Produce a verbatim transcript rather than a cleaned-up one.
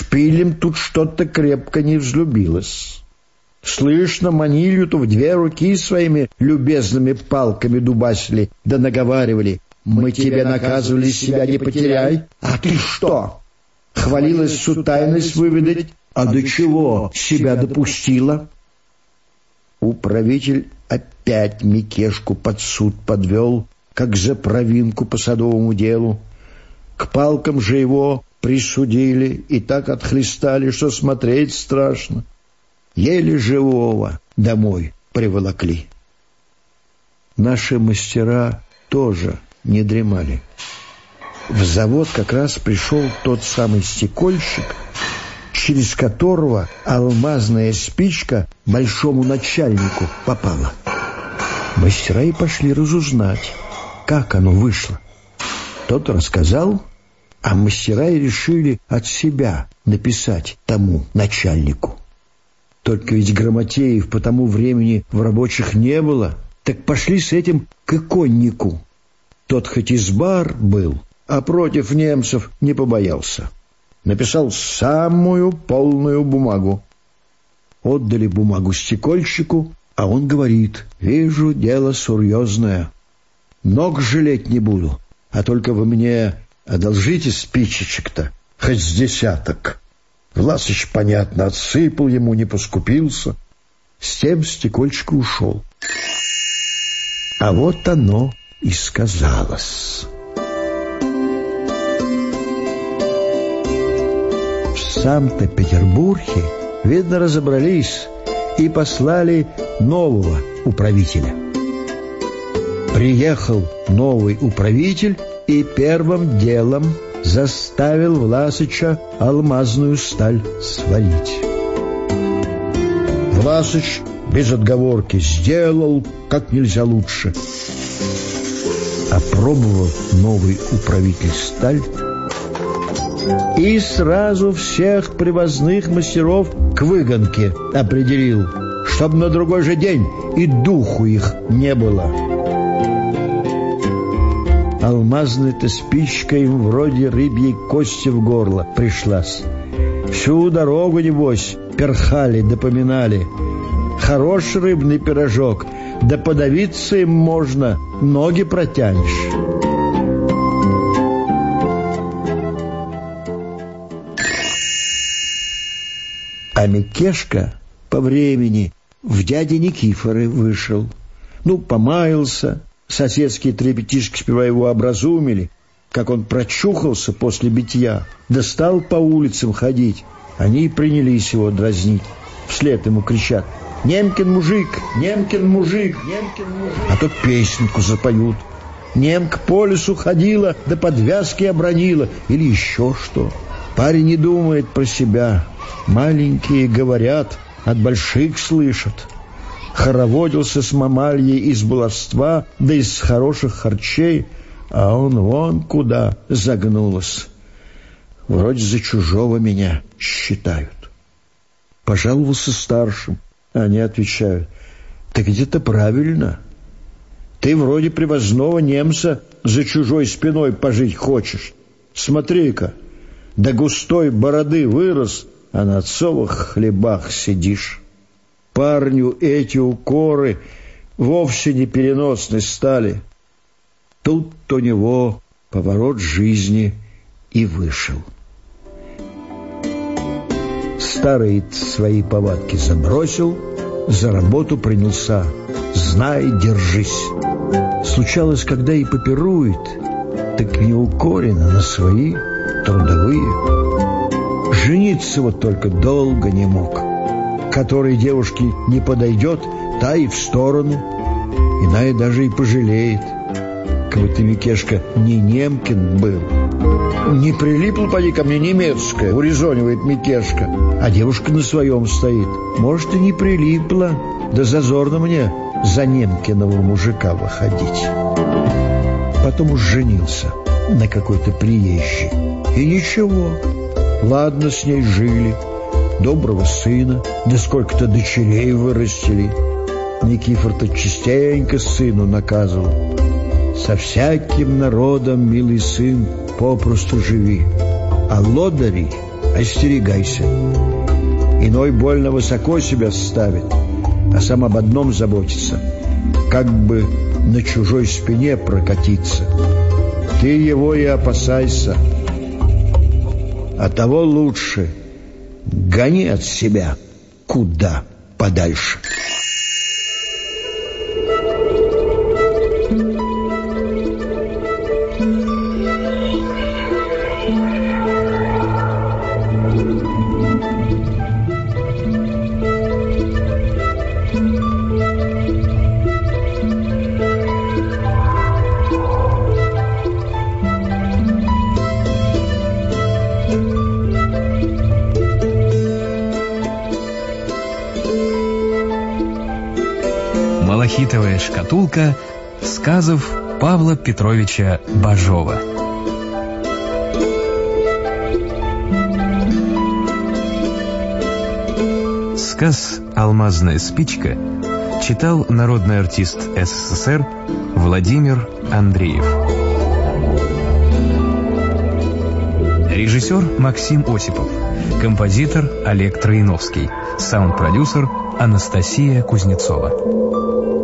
шпилем тут что-то крепко не взлюбилось. Слышно, манилью-то в две руки своими любезными палками дубасили, да наговаривали: «Мы тебе наказывали, себя не потеряй, а ты что?» Хвалилась сутайность выведать, а до чего себя допустила? Управитель опять Микешку под суд подвел, как за провинку по садовому делу. К палкам же его присудили и так отхлестали, что смотреть страшно. Еле живого домой приволокли. Наши мастера тоже не дремали. В завод как раз пришел тот самый стекольщик, через которого алмазная спичка большому начальнику попала. Мастера и пошли разузнать, как оно вышло. Тот рассказал, а мастера и решили от себя написать тому начальнику. Только ведь грамотеев по тому времени в рабочих не было, так пошли с этим к иконнику. Тот хоть и сбар был, а против немцев не побоялся. Написал самую полную бумагу. Отдали бумагу стекольщику, а он говорит: «Вижу, дело серьезное. Ног жалеть не буду, а только вы мне одолжите спичечек-то, хоть с десяток». Власыч, понятно, отсыпал ему, не поскупился. С тем стекольщик ушел. А вот оно и сказалось. В Санкт-Петербурге, видно, разобрались и послали нового управителя. Приехал новый управитель и первым делом заставил Власыча алмазную сталь сварить. Власыч без отговорки сделал как нельзя лучше. Опробовал новый управитель сталь и сразу всех привозных мастеров к выгонке определил, чтоб на другой же день и духу их не было. Алмазная-то спичка им вроде рыбьей кости в горло пришлась. Всю дорогу, небось, перхали да поминали. Хорош рыбный пирожок, да подавиться им можно, ноги протянешь. А Микешка по времени в дяде Никифоры вышел. Ну, помаялся. Соседские три ребятишки сперва его образумили, как он прочухался после битья, да стал по улицам ходить. Они и принялись его дразнить. Вслед ему кричат: «Немкин мужик! Немкин мужик! Немкин мужик!» А то песенку запоют. Немка по лесу ходила, да подвязки обронила, или еще что. Парень не думает про себя. Маленькие говорят, от больших слышат. Хороводился с мамальей из баловства, да из хороших харчей, а он вон куда загнулась. Вроде за чужого меня считают. Пожаловался старшим, они отвечают: «Так где-то правильно. Ты вроде привозного немца за чужой спиной пожить хочешь. Смотри-ка, до густой бороды вырос, а на отцовых хлебах сидишь». Парню эти укоры вовсе не переносны стали. Тут у него поворот жизни и вышел. Старый свои повадки забросил, за работу принялся. Знай, держись. Случалось, когда и попирует, так не укорено на свои трудовые. Жениться вот только долго не мог. Которой девушке не подойдет, та и в сторону, иная даже и пожалеет. Как бы ты, Микешка, не немкин был. Не прилипла, поди ко мне, немецкая, урезонивает Микешка, а девушка на своем стоит. Может, и не прилипла, да зазорно мне за немкиного мужика выходить. Потом уж женился на какой-то приезжей. И ничего, ладно с ней жили. Доброго сына, да сколько-то дочерей вырастили. Никифор-то частенько сыну наказывал: «Со всяким народом, милый сын, попросту живи, а лодырей остерегайся. Иной больно высоко себя ставит, а сам об одном заботится, как бы на чужой спине прокатиться. Ты его и опасайся, а того лучше гони от себя куда подальше. «Малахитовая шкатулка» сказов Павла Петровича Бажова. Сказ «Алмазная спичка» читал народный артист СССР Владимир Андреев. Режиссер Максим Осипов. Композитор Олег Троиновский. Саунд-продюсер Анастасия Кузнецова.